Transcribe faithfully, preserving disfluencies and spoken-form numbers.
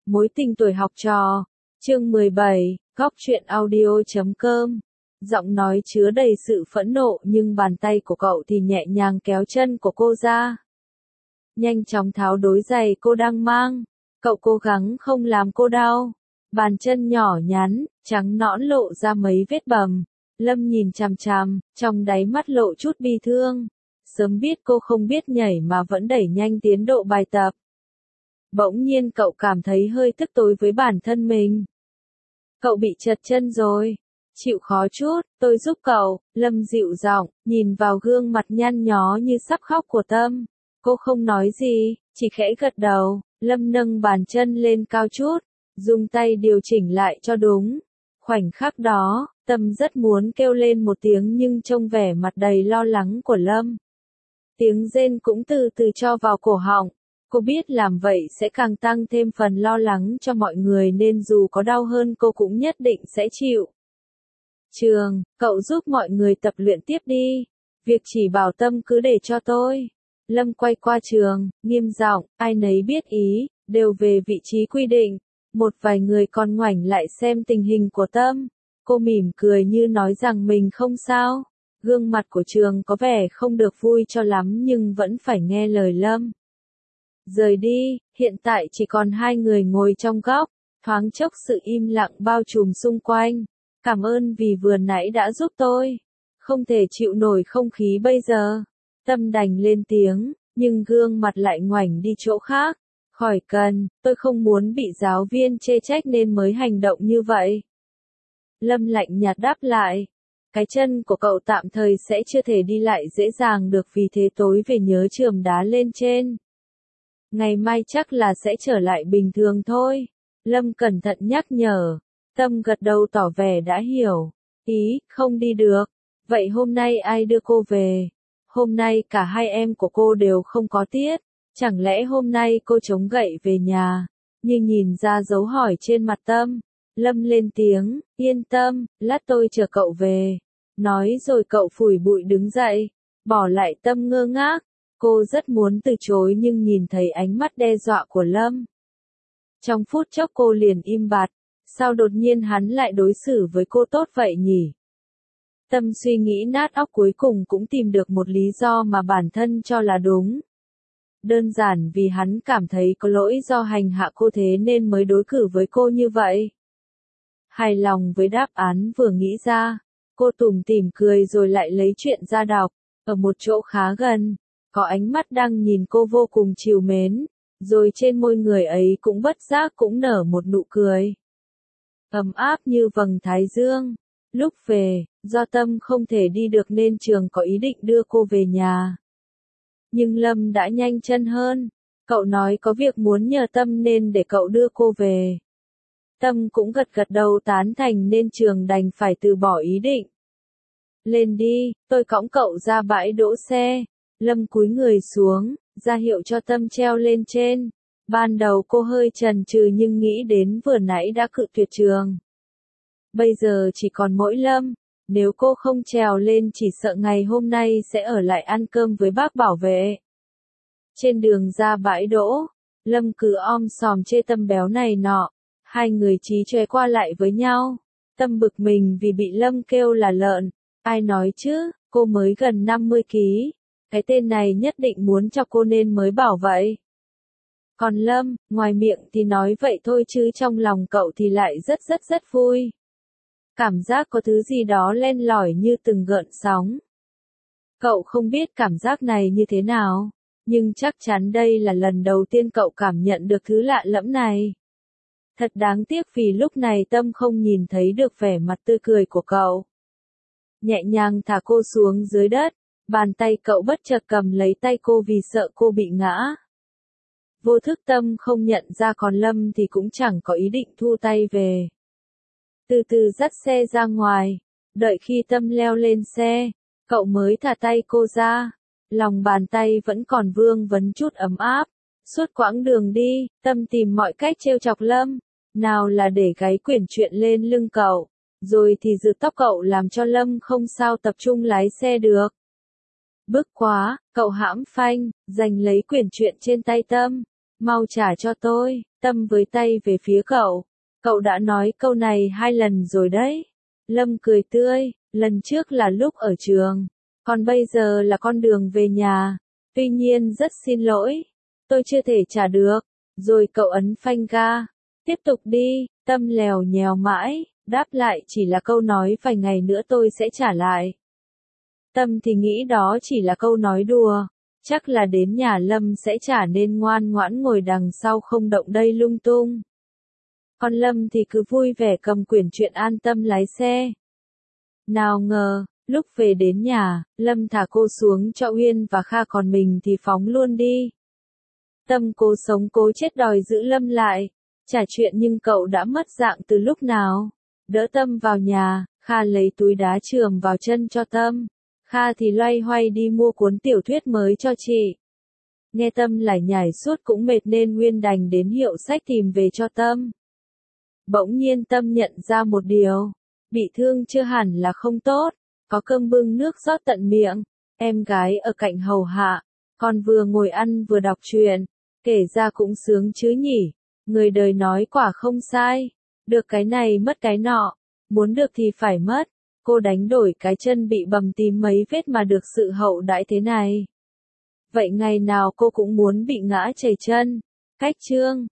Mối tình tuổi học trò. Chương mười bảy, góc truyện audio chấm com. Giọng nói chứa đầy sự phẫn nộ nhưng bàn tay của cậu thì nhẹ nhàng kéo chân của cô ra. Nhanh chóng tháo đôi giày cô đang mang. Cậu cố gắng không làm cô đau. Bàn chân nhỏ nhắn, trắng nõn lộ ra mấy vết bầm. Lâm nhìn chằm chằm, trong đáy mắt lộ chút bi thương. Sớm biết cô không biết nhảy mà vẫn đẩy nhanh tiến độ bài tập. Bỗng nhiên cậu cảm thấy hơi tức tối với bản thân mình. Cậu bị trật chân rồi. Chịu khó chút, tôi giúp cậu. Lâm dịu giọng, nhìn vào gương mặt nhăn nhó như sắp khóc của Tâm. Cô không nói gì, chỉ khẽ gật đầu. Lâm nâng bàn chân lên cao chút, dùng tay điều chỉnh lại cho đúng. Khoảnh khắc đó, Tâm rất muốn kêu lên một tiếng nhưng trông vẻ mặt đầy lo lắng của Lâm. Tiếng rên cũng từ từ cho vào cổ họng. Cô biết làm vậy sẽ càng tăng thêm phần lo lắng cho mọi người nên dù có đau hơn cô cũng nhất định sẽ chịu. Trường, cậu giúp mọi người tập luyện tiếp đi. Việc chỉ bảo Tâm cứ để cho tôi. Lâm quay qua Trường, nghiêm giọng, ai nấy biết ý, đều về vị trí quy định. Một vài người còn ngoảnh lại xem tình hình của Tâm. Cô mỉm cười như nói rằng mình không sao. Gương mặt của Trường có vẻ không được vui cho lắm nhưng vẫn phải nghe lời Lâm. Rời đi, hiện tại chỉ còn hai người ngồi trong góc, thoáng chốc sự im lặng bao trùm xung quanh. Cảm ơn vì vừa nãy đã giúp tôi. Không thể chịu nổi không khí bây giờ. Tâm đành lên tiếng, nhưng gương mặt lại ngoảnh đi chỗ khác. Khỏi cần, tôi không muốn bị giáo viên chê trách nên mới hành động như vậy. Lâm lạnh nhạt đáp lại. Cái chân của cậu tạm thời sẽ chưa thể đi lại dễ dàng được vì thế tối về nhớ chườm đá lên trên. Ngày mai chắc là sẽ trở lại bình thường thôi. Lâm cẩn thận nhắc nhở. Tâm gật đầu tỏ vẻ đã hiểu. Ý, không đi được. Vậy hôm nay ai đưa cô về? Hôm nay cả hai em của cô đều không có tiết. Chẳng lẽ hôm nay cô chống gậy về nhà? Nhưng nhìn ra dấu hỏi trên mặt Tâm. Lâm lên tiếng, yên tâm, lát tôi chờ cậu về. Nói rồi cậu phủi bụi đứng dậy. Bỏ lại Tâm ngơ ngác. Cô rất muốn từ chối nhưng nhìn thấy ánh mắt đe dọa của Lâm. Trong phút chốc cô liền im bặt. Sao đột nhiên hắn lại đối xử với cô tốt vậy nhỉ? Tâm suy nghĩ nát óc cuối cùng cũng tìm được một lý do mà bản thân cho là đúng. Đơn giản vì hắn cảm thấy có lỗi do hành hạ cô thế nên mới đối xử với cô như vậy. Hài lòng với đáp án vừa nghĩ ra, cô tủm tỉm cười rồi lại lấy chuyện ra đọc. Ở một chỗ khá gần, có ánh mắt đang nhìn cô vô cùng trìu mến, rồi trên môi người ấy cũng bất giác cũng nở một nụ cười. Ấm áp như vầng thái dương. Lúc về, do Tâm không thể đi được nên Trường có ý định đưa cô về nhà. Nhưng Lâm đã nhanh chân hơn. Cậu nói có việc muốn nhờ Tâm nên để cậu đưa cô về. Tâm cũng gật gật đầu tán thành nên Trường đành phải từ bỏ ý định. Lên đi, tôi cõng cậu ra bãi đỗ xe. Lâm cúi người xuống, ra hiệu cho Tâm treo lên trên. Ban đầu cô hơi chần chừ nhưng nghĩ đến vừa nãy đã cự tuyệt Trường. Bây giờ chỉ còn mỗi Lâm, nếu cô không trèo lên chỉ sợ ngày hôm nay sẽ ở lại ăn cơm với bác bảo vệ. Trên đường ra bãi đỗ, Lâm cứ om sòm chê Tâm béo này nọ, hai người chí chóe qua lại với nhau. Tâm bực mình vì bị Lâm kêu là lợn, ai nói chứ, cô mới gần năm mươi ki lô gam, cái tên này nhất định muốn cho cô nên mới bảo vậy. Còn Lâm, ngoài miệng thì nói vậy thôi chứ trong lòng cậu thì lại rất rất rất vui. Cảm giác có thứ gì đó len lỏi như từng gợn sóng. Cậu không biết cảm giác này như thế nào, nhưng chắc chắn đây là lần đầu tiên cậu cảm nhận được thứ lạ lẫm này. Thật đáng tiếc vì lúc này Tâm không nhìn thấy được vẻ mặt tươi cười của cậu. Nhẹ nhàng thả cô xuống dưới đất, bàn tay cậu bất chợt cầm lấy tay cô vì sợ cô bị ngã. Vô thức Tâm không nhận ra còn Lâm thì cũng chẳng có ý định thu tay về. Từ từ dắt xe ra ngoài, đợi khi Tâm leo lên xe, cậu mới thả tay cô ra. Lòng bàn tay vẫn còn vương vấn chút ấm áp. Suốt quãng đường đi, Tâm tìm mọi cách trêu chọc Lâm. Nào là để gáy quyển truyện lên lưng cậu, rồi thì giật tóc cậu làm cho Lâm không sao tập trung lái xe được. Bức quá, cậu hãm phanh, giành lấy quyển truyện trên tay Tâm. Mau trả cho tôi. Tâm với tay về phía cậu. Cậu đã nói câu này hai lần rồi đấy. Lâm cười tươi, lần trước là lúc ở trường, còn bây giờ là con đường về nhà. Tuy nhiên rất xin lỗi, tôi chưa thể trả được. Rồi cậu ấn phanh ga. Tiếp tục đi, Tâm lèo nhèo mãi, đáp lại chỉ là câu nói vài ngày nữa tôi sẽ trả lại. Tâm thì nghĩ đó chỉ là câu nói đùa, chắc là đến nhà Lâm sẽ trả nên ngoan ngoãn ngồi đằng sau không động đậy lung tung. Còn Lâm thì cứ vui vẻ cầm quyển truyện an tâm lái xe. Nào ngờ, lúc về đến nhà, Lâm thả cô xuống cho Uyên và Kha còn mình thì phóng luôn đi. Tâm cố sống cố chết đòi giữ Lâm lại, trả chuyện nhưng cậu đã mất dạng từ lúc nào. Đỡ Tâm vào nhà, Kha lấy túi đá chườm vào chân cho Tâm. Kha thì loay hoay đi mua cuốn tiểu thuyết mới cho chị. Nghe Tâm lải nhải suốt cũng mệt nên Nguyên đành đến hiệu sách tìm về cho Tâm. Bỗng nhiên Tâm nhận ra một điều, bị thương chưa hẳn là không tốt, có cơm bưng nước rót tận miệng, em gái ở cạnh hầu hạ, còn vừa ngồi ăn vừa đọc truyện, kể ra cũng sướng chứ nhỉ, người đời nói quả không sai, được cái này mất cái nọ, muốn được thì phải mất, cô đánh đổi cái chân bị bầm tím mấy vết mà được sự hậu đãi thế này. Vậy ngày nào cô cũng muốn bị ngã chảy chân. Cách chương